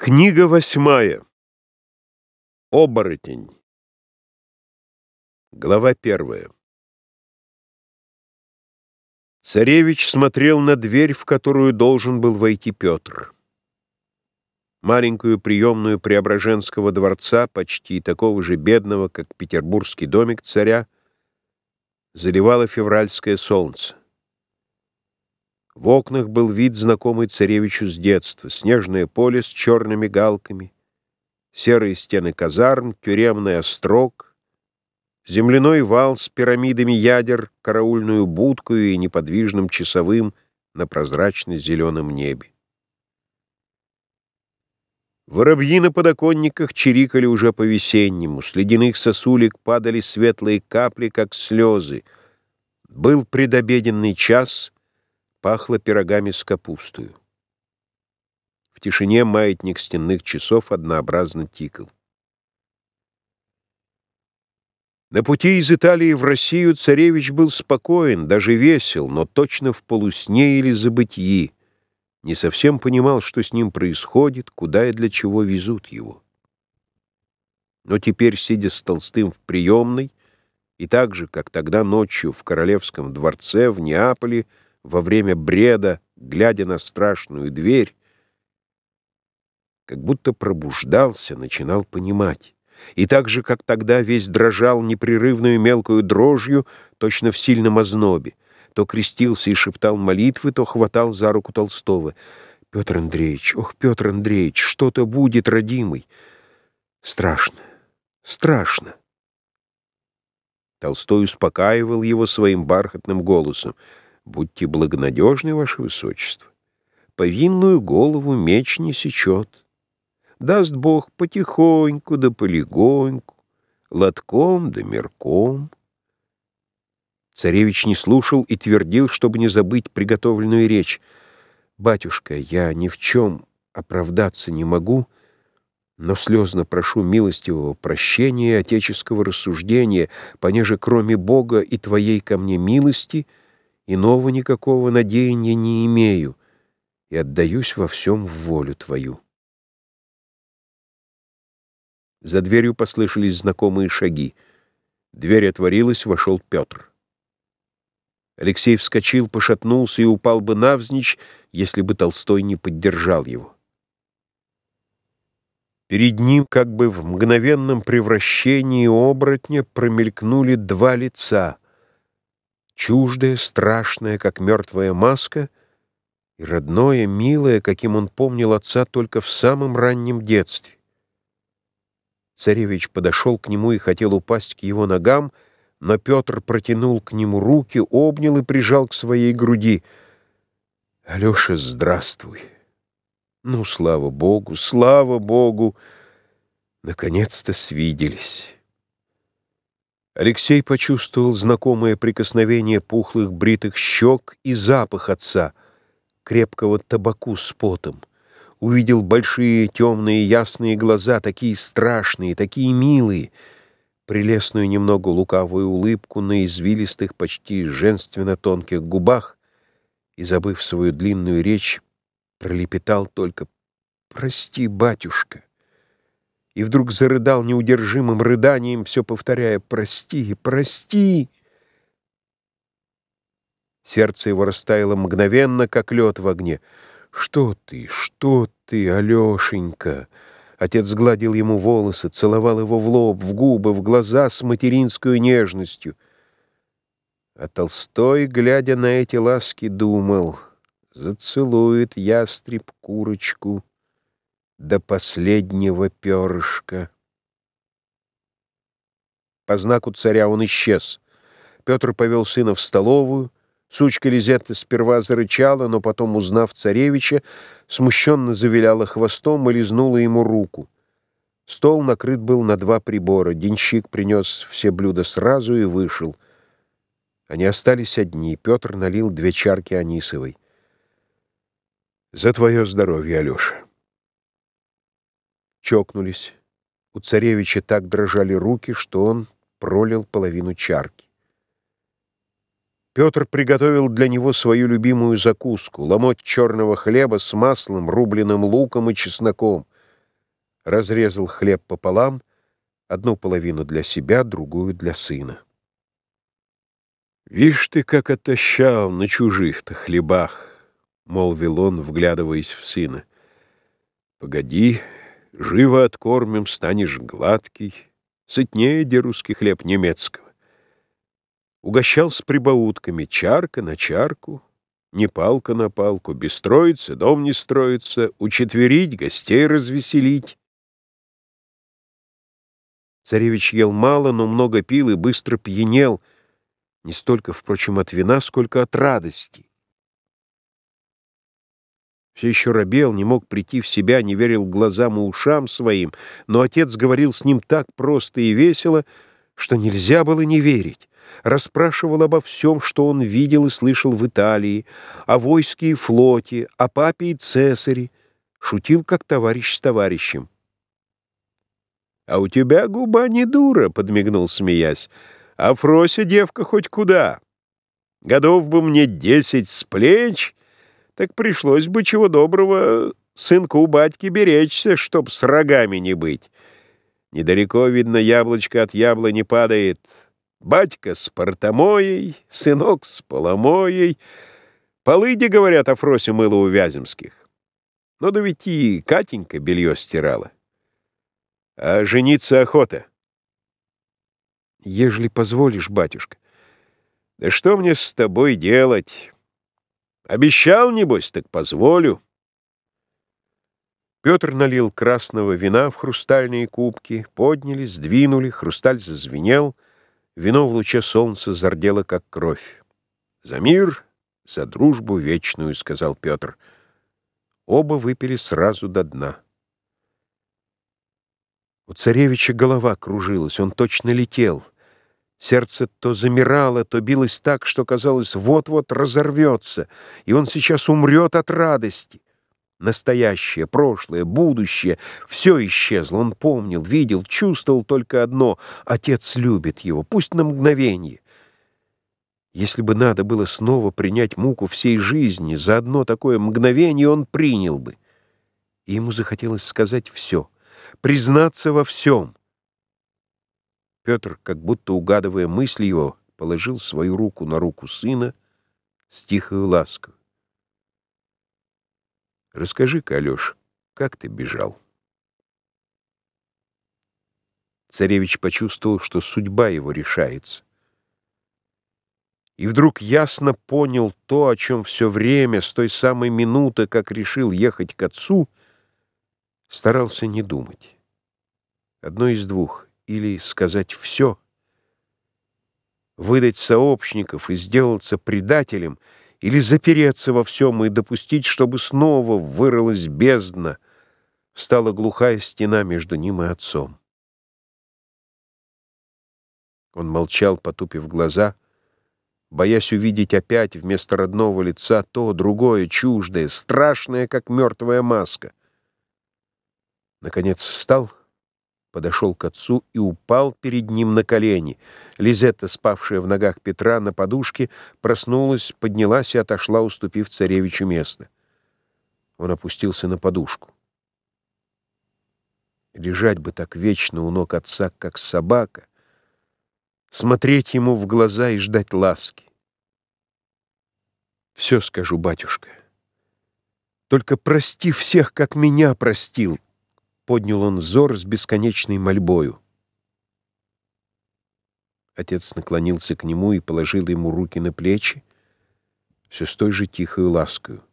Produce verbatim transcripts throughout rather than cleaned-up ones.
Книга восьмая. Оборотень. Глава первая. Царевич смотрел на дверь, в которую должен был войти Петр. Маленькую приемную Преображенского дворца, почти такого же бедного, как петербургский домик царя, заливало февральское солнце. В окнах был вид, знакомый царевичу с детства: снежное поле с черными галками, серые стены казарм, тюремный острог, земляной вал с пирамидами ядер, караульную будку и неподвижным часовым на прозрачно-зеленом небе. Воробьи на подоконниках чирикали уже по-весеннему, с ледяных сосулек падали светлые капли, как слезы. Был предобеденный час, пахло пирогами с капустою. В тишине маятник стенных часов однообразно тикал. На пути из Италии в Россию царевич был спокоен, даже весел, но точно в полусне или забытьи. Не совсем понимал, что с ним происходит, куда и для чего везут его. Но теперь, сидя с Толстым в приемной, и так же, как тогда ночью в Королевском дворце в Неаполе, во время бреда, глядя на страшную дверь, как будто пробуждался, начинал понимать. И так же, как тогда, весь дрожал непрерывную мелкую дрожью, точно в сильном ознобе. То крестился и шептал молитвы, то хватал за руку Толстого. «Петр Андреевич, ох, Петр Андреевич, что-то будет, родимый! Страшно, страшно!» Толстой успокаивал его своим бархатным голосом. «Будьте благонадежны, ваше высочество. Повинную голову меч не сечет. Даст Бог потихоньку да полегоньку, лотком да мерком». Царевич не слушал и твердил, чтобы не забыть приготовленную речь. «Батюшка, я ни в чем оправдаться не могу, но слезно прошу милостивого прощения и отеческого рассуждения, понеже кроме Бога и твоей ко мне милости иного никакого надеяния не имею, и отдаюсь во всем в волю твою». За дверью послышались знакомые шаги. Дверь отворилась, вошел Петр. Алексей вскочил, пошатнулся и упал бы навзничь, если бы Толстой не поддержал его. Перед ним, как бы в мгновенном превращении оборотня, промелькнули два лица: чуждое, страшное, как мертвая маска, и родное, милое, каким он помнил отца только в самом раннем детстве. Царевич подошел к нему и хотел упасть к его ногам, но Петр протянул к нему руки, обнял и прижал к своей груди. «Алеша, здравствуй! Ну, слава Богу, слава Богу! Наконец-то свиделись!» Алексей почувствовал знакомое прикосновение пухлых бритых щек и запах отца, крепкого табаку с потом. Увидел большие темные ясные глаза, такие страшные, такие милые, прелестную немного лукавую улыбку на извилистых, почти женственно тонких губах, и, забыв свою длинную речь, пролепетал только «Прости, батюшка!» И вдруг зарыдал неудержимым рыданием, все повторяя «Прости, прости!» Сердце его растаяло мгновенно, как лед в огне. «Что ты, что ты, Алешенька?» Отец гладил ему волосы, целовал его в лоб, в губы, в глаза с материнской нежностью. А Толстой, глядя на эти ласки, думал: зацелует ястреб курочку до последнего перышка. По знаку царя он исчез. Петр повел сына в столовую. Сучка Лизетта сперва зарычала, но потом, узнав царевича, смущенно завиляла хвостом и лизнула ему руку. Стол накрыт был на два прибора. Денщик принес все блюда сразу и вышел. Они остались одни. Петр налил две чарки анисовой. «За твое здоровье, Алеша!» Чокнулись. У царевича так дрожали руки, что он пролил половину чарки. Петр приготовил для него свою любимую закуску — ломоть черного хлеба с маслом, рубленым луком и чесноком. разрезал хлеб пополам, одну половину для себя, другую для сына. «Вишь ты, как отощал на чужих-то хлебах», — молвил он, вглядываясь в сына. «Погоди, живо откормим, станешь гладкий, сытнее, де русский хлеб немецкого». Угощал с прибаутками, чарка на чарку, не палка на палку, бестроиться, дом не строится, учетверить, гостей развеселить. Царевич ел мало, но много пил и быстро пьянел, не столько, впрочем, от вина, сколько от радости. Все еще робел, не мог прийти в себя, не верил глазам и ушам своим, но отец говорил с ним так просто и весело, что нельзя было не верить. Расспрашивал обо всем, что он видел и слышал в Италии, о войске и флоте, о папе и цесаре, шутил как товарищ с товарищем. «А у тебя губа не дура», — подмигнул, смеясь, — «а Фрося девка хоть куда. Годов бы мне десять с плеч, так пришлось бы чего доброго сынку у батьки беречься, чтоб с рогами не быть. Недалеко, видно, яблочко от яблони падает». Батька с портомоей, сынок с поломоей. Полыди, говорят, о Фросе мыло у Вяземских. Но да ведь и Катенька белье стирала. А жениться охота? Ежели позволишь, батюшка. Да что мне с тобой делать? Обещал, небось, так позволю. Петр налил красного вина в хрустальные кубки, подняли, сдвинули, хрусталь зазвенел. Вино в луче солнца зардело, как кровь. «За мир, за дружбу вечную», — сказал Петр. Оба выпили сразу до дна. У царевича голова кружилась, он точно летел. Сердце то замирало, то билось так, что, казалось, вот-вот разорвется, и он сейчас умрет от радости. Настоящее, прошлое, будущее — все исчезло. Он помнил, видел, чувствовал только одно — отец любит его, пусть на мгновение. Если бы надо было снова принять муку всей жизни, за одно такое мгновение он принял бы. И ему захотелось сказать все, признаться во всем. Петр, как будто угадывая мысли его, положил свою руку на руку сына с тихой лаской. «Расскажи-ка, Алеша, как ты бежал?» Царевич почувствовал, что судьба его решается. И вдруг ясно понял то, о чем все время, с той самой минуты, как решил ехать к отцу, старался не думать. Одно из двух: или сказать все, выдать сообщников и сделаться предателем, или запереться во всем и допустить, чтобы снова вырылась бездна, стала глухая стена между ним и отцом. Он молчал, потупив глаза, боясь увидеть опять вместо родного лица то, другое, чуждое, страшное, как мертвая маска. Наконец встал, подошел к отцу и упал перед ним на колени. Лизетта, спавшая в ногах Петра на подушке, проснулась, поднялась и отошла, уступив царевичу место. Он опустился на подушку. Лежать бы так вечно у ног отца, как собака, смотреть ему в глаза и ждать ласки. «Все скажу, батюшка. Только прости всех, как меня простил», — поднял он взор с бесконечной мольбою. Отец наклонился к нему и положил ему руки на плечи, все с той же тихой ласкою.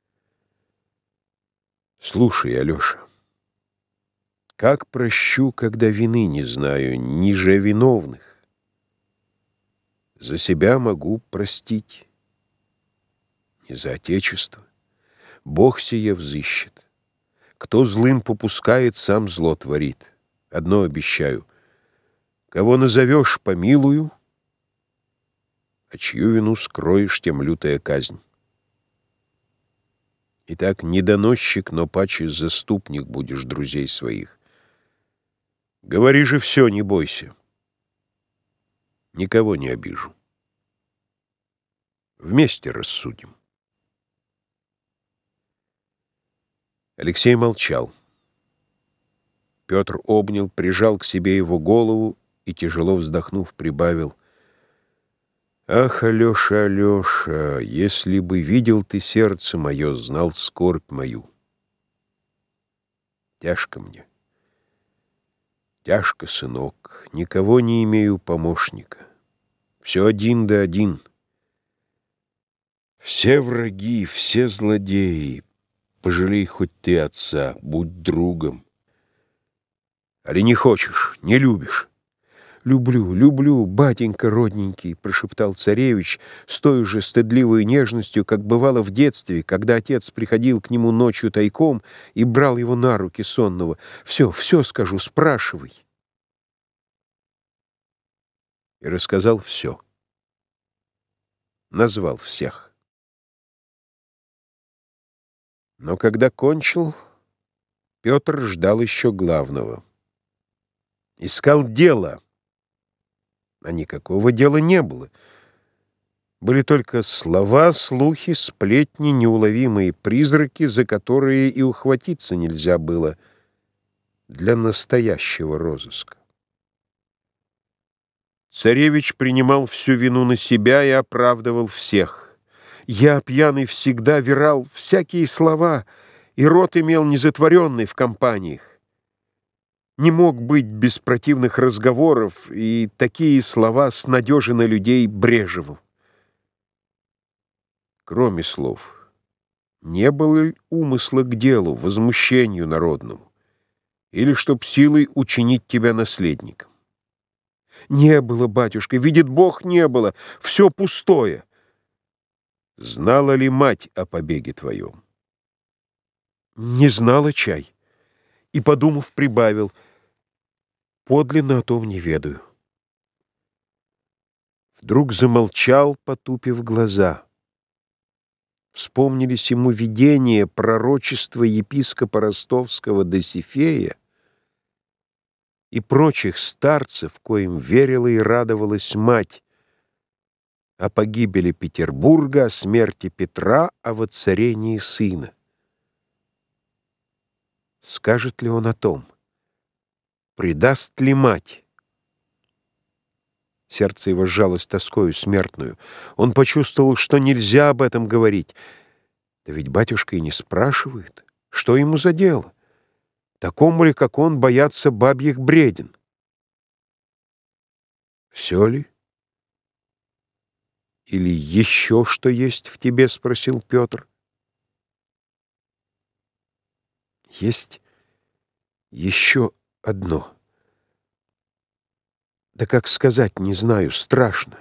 «Слушай, Алеша, как прощу, когда вины не знаю, ниже виновных? За себя могу простить, не за отечество. Бог сие взыщет. Кто злым попускает, сам зло творит. Одно обещаю: кого назовешь, помилую, а чью вину скроешь, тем лютая казнь. Итак, не доносчик, но паче заступник будешь друзей своих. Говори же все, не бойся. Никого не обижу. Вместе рассудим». Алексей молчал. Петр обнял, прижал к себе его голову и, тяжело вздохнув, прибавил: «Ах, Алеша, Алеша, если бы видел ты сердце мое, знал скорбь мою. Тяжко мне, тяжко, сынок, никого не имею помощника. Все один да один. Все враги, все злодеи. Пожалей хоть ты отца, будь другом. Али не хочешь, не любишь?» «Люблю, люблю, батенька родненький», — прошептал царевич с той же стыдливой нежностью, как бывало в детстве, когда отец приходил к нему ночью тайком и брал его на руки сонного. «Все, все скажу, спрашивай». И рассказал все. Назвал всех. Но когда кончил, Петр ждал еще главного. Искал дело. А никакого дела не было. Были только слова, слухи, сплетни, неуловимые призраки, за которые и ухватиться нельзя было для настоящего розыска. Царевич принимал всю вину на себя и оправдывал всех. «Я, пьяный, всегда верал всякие слова, и рот имел незатворенный в компаниях. Не мог быть без противных разговоров, и такие слова с надежи на людей брежевал. Кроме слов, не было ли умысла к делу, возмущению народному, или чтоб силой учинить тебя наследником? Не было, батюшка, видит Бог, не было, все пустое. Знала ли мать о побеге твоем? Не знала, чай. И, подумав, прибавил: подлинно о том не ведаю. Вдруг замолчал, потупив глаза. Вспомнились ему видения, пророчества епископа ростовского Досифея и прочих старцев, коим верила и радовалась мать, о погибели Петербурга, о смерти Петра, о воцарении сына. Скажет ли он о том? Предаст ли мать? Сердце его сжалось тоскою смертную. Он почувствовал, что нельзя об этом говорить. Да ведь батюшка и не спрашивает, что ему за дело. Такому ли, как он, боятся бабьих бреден? Все ли? Или еще что есть в тебе? — спросил Петр. Есть еще одно. Да как сказать, не знаю, страшно.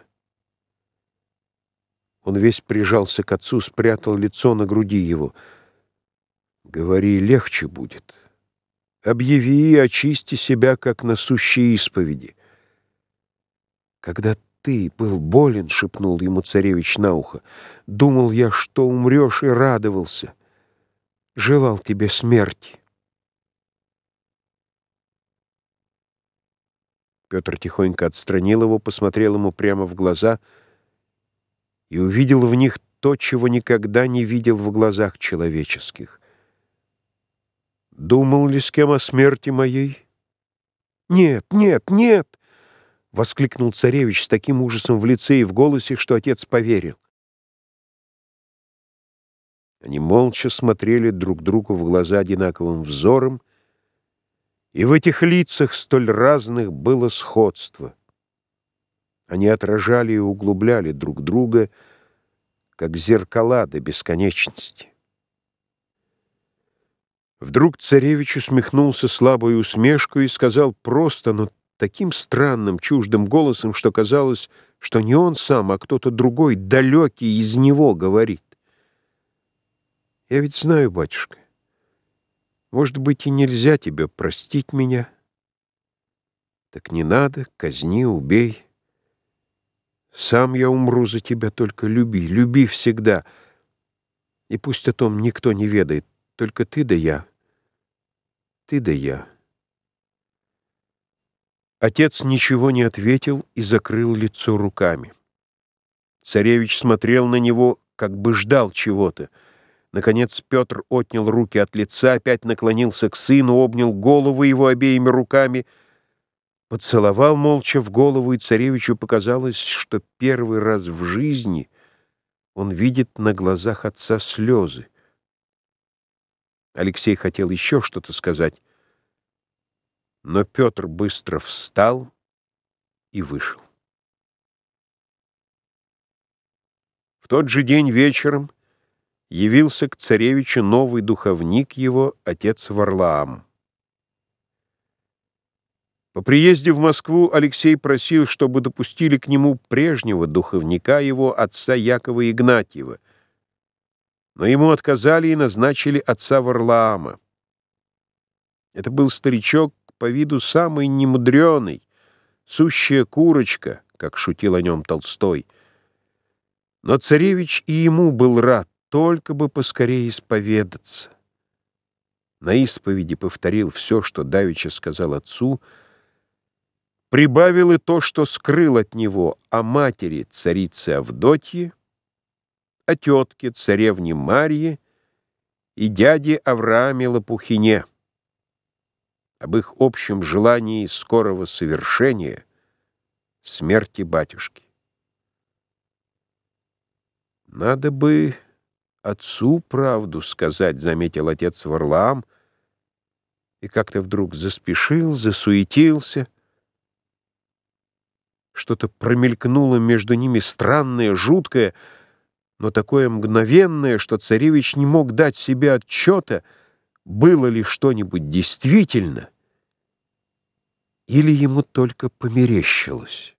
Он весь прижался к отцу, спрятал лицо на груди его. Говори, легче будет. Объяви и очисти себя, как на сущей исповеди. Когда ты был болен, — шепнул ему царевич на ухо, — думал я, что умрешь, и радовался. Желал тебе смерти. Петр тихонько отстранил его, посмотрел ему прямо в глаза и увидел в них то, чего никогда не видел в глазах человеческих. «Думал ли с кем о смерти моей?» «Нет, нет, нет!» — воскликнул царевич с таким ужасом в лице и в голосе, что отец поверил. Они молча смотрели друг другу в глаза одинаковым взором, и в этих лицах столь разных было сходство. Они отражали и углубляли друг друга, как зеркала до бесконечности. Вдруг царевич усмехнулся слабой усмешкой и сказал просто, но таким странным, чуждым голосом, что казалось, что не он сам, а кто-то другой, далекий из него, говорит. «Я ведь знаю, батюшка, может быть, и нельзя тебе простить меня. Так не надо, казни, убей. Сам я умру за тебя, только люби, люби всегда. И пусть о том никто не ведает, только ты да я, ты да я». Отец ничего не ответил и закрыл лицо руками. Царевич смотрел на него, как бы ждал чего-то. Наконец Петр отнял руки от лица, опять наклонился к сыну, обнял голову его обеими руками, поцеловал молча в голову, и царевичу показалось, что первый раз в жизни он видит на глазах отца слезы. Алексей хотел еще что-то сказать, но Петр быстро встал и вышел. В тот же день вечером явился к царевичу новый духовник его, отец Варлаам. По приезде в Москву Алексей просил, чтобы допустили к нему прежнего духовника его, отца Якова Игнатьева, но ему отказали и назначили отца Варлаама. Это был старичок, по виду самый немудреный, сущая курочка, как шутил о нем Толстой. Но царевич и ему был рад, только бы поскорее исповедаться. На исповеди повторил все, что давеча сказал отцу, прибавил и то, что скрыл от него о матери царицы Авдотьи, о тетке царевне Марье и дяде Аврааме Лопухине, об их общем желании скорого совершения смерти батюшки. «Надо бы отцу правду сказать», — заметил отец Варлаам, и как-то вдруг заспешил, засуетился. Что-то промелькнуло между ними странное, жуткое, но такое мгновенное, что царевич не мог дать себе отчета, было ли что-нибудь действительно, или ему только померещилось.